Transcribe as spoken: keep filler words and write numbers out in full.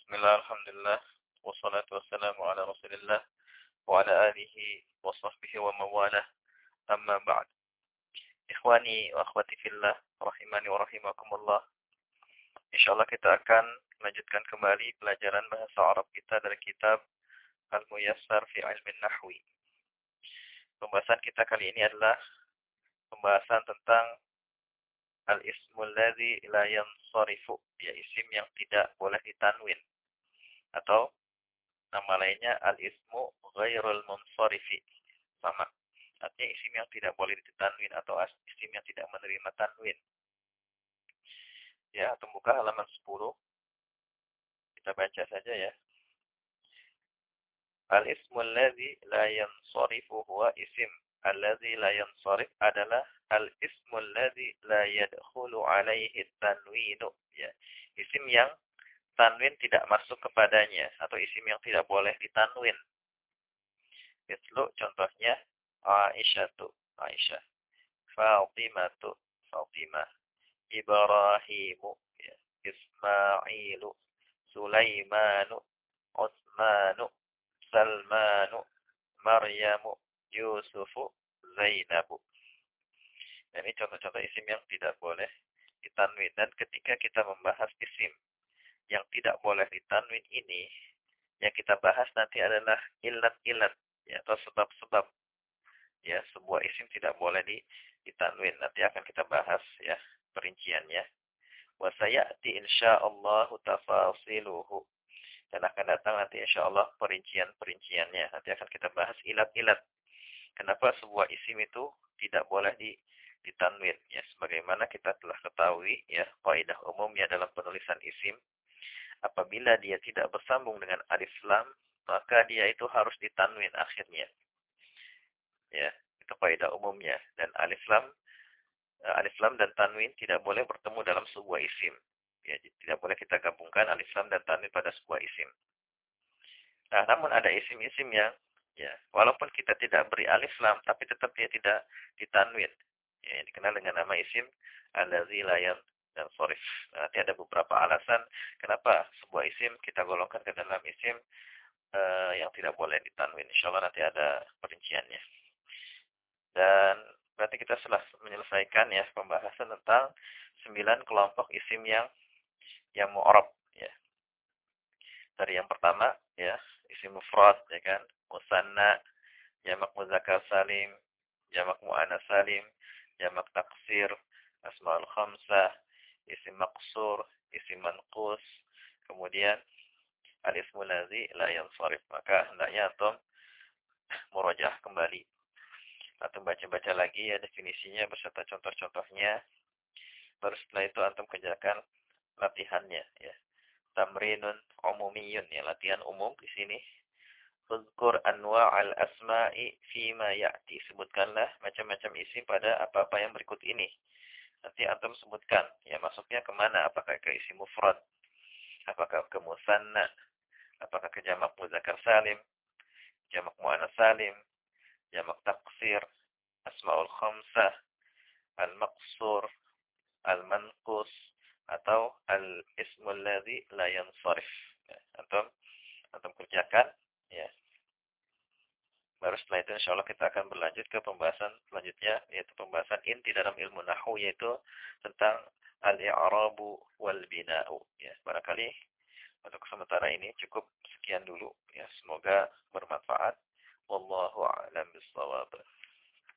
Bismillah, alhamdulillah, wassalatu wassalamu ala rasulillah, wa ala alihi wa sahbihi wa mawalah, amma ba'd. Ikhwani wa akhwati fillah, rahimani wa rahimakumullah. Insyaallah kita akan melanjutkan kembali pelajaran bahasa Arab kita dari kitab Al-Muyassar fi Ilmin Nahwi. Pembahasan kita kali ini adalah pembahasan tentang al-ismul ladzi la yansarifu, ya isim yang tidak boleh ditanwin, atau nama lainnya al-ismu ghairul munsarifi. Sama. Artinya isim yang tidak boleh ditanwin atau isim yang tidak menerima tanwin. Ya, atau buka halaman sepuluh. Kita baca saja ya. Al-ismu alladzi la yansarifu huwa isim. Alladzi la yansarif adalah al-ismu alladzi la yadkhulu alaihi tanwinu. Ya. Isim yang tanwin tidak masuk kepadanya atau isim yang tidak boleh ditanwin. Mislu contohnya Aisyatu, Aisyah. Fatimatu, Fatimah. Ibrahimu, ya. Ismailu, Sulaimanu, Utsmanu, Salmanu, Maryamu, Yusufu, Zainabu. Dan ini contoh-contoh isim yang tidak boleh ditanwin. Dan ketika kita membahas isim yang tidak boleh ditanwin ini, yang kita bahas nanti adalah ilat-ilat, ya, atau sebab-sebab, ya, sebuah isim tidak boleh ditanwin. Nanti akan kita bahas ya perinciannya. Wa sayati insyaallah tafasiluhu. Dan akan datang nanti insyaallah perincian-perinciannya. Nanti akan kita bahas ilat-ilat. Kenapa sebuah isim itu tidak boleh ditanwin, ya, sebagaimana kita telah ketahui ya kaidah umumnya dalam penulisan isim, apabila dia tidak bersambung dengan alif lam, maka dia itu harus ditanwin akhirnya. Ya, itu kaidah umumnya. Dan alif lam alif lam dan tanwin tidak boleh bertemu dalam sebuah isim. Ya, tidak boleh kita gabungkan alif lam dan tanwin pada sebuah isim. Nah, namun ada isim-isim yang ya, walaupun kita tidak beri alif lam tapi tetap dia tidak ditanwin. Ya, ini dikenal dengan nama isim allazi la yansarif. Nah, nanti ada beberapa alasan kenapa sebuah isim kita golongkan ke dalam isim uh, yang tidak boleh ditanwin. Insyaallah nanti ada perinciannya. Dan berarti kita telah menyelesaikan ya pembahasan tentang sembilan kelompok isim yang yang mu'rab ya. Dari yang pertama ya, isim mufrad ya kan, musanna, jamak muzakkar salim, jamak muannas salim, jamak taksir, asmaul khamsah, isim maqsur, isim manqus, kemudian al-ismul ladzi la yansarif. Maka hendaknya antum murajaah kembali atau baca-baca lagi ya definisinya beserta contoh-contohnya. Baru setelah itu antum kerjakan latihannya ya. Tamrinun umumiyun ya, latihan umum di sini. Uzkur anwa'al asma'i fima ya'ti. Sebutkanlah macam-macam isim pada apa-apa yang berikut ini. Nanti antum sebutkan ya masuknya kemana, apakah ke isim mufrad, apakah ke musanna, apakah ke jamak muzakkar salim, jamak muannas salim, jamak taksir, asmaul khamsah, al-maqsur, al-manqus, atau al-ismul ladzi la yansarif. Ya, antum antum kerjakan ya. Baru setelah itu insyaallah kita akan berlanjut ke pembahasan selanjutnya, yaitu pembahasan inti dalam ilmu nahwu, yaitu tentang al-i'rabu wal bina'u ya. Barangkali untuk sementara ini cukup sekian dulu ya. Semoga bermanfaat. Wallahu a'lam bishawab.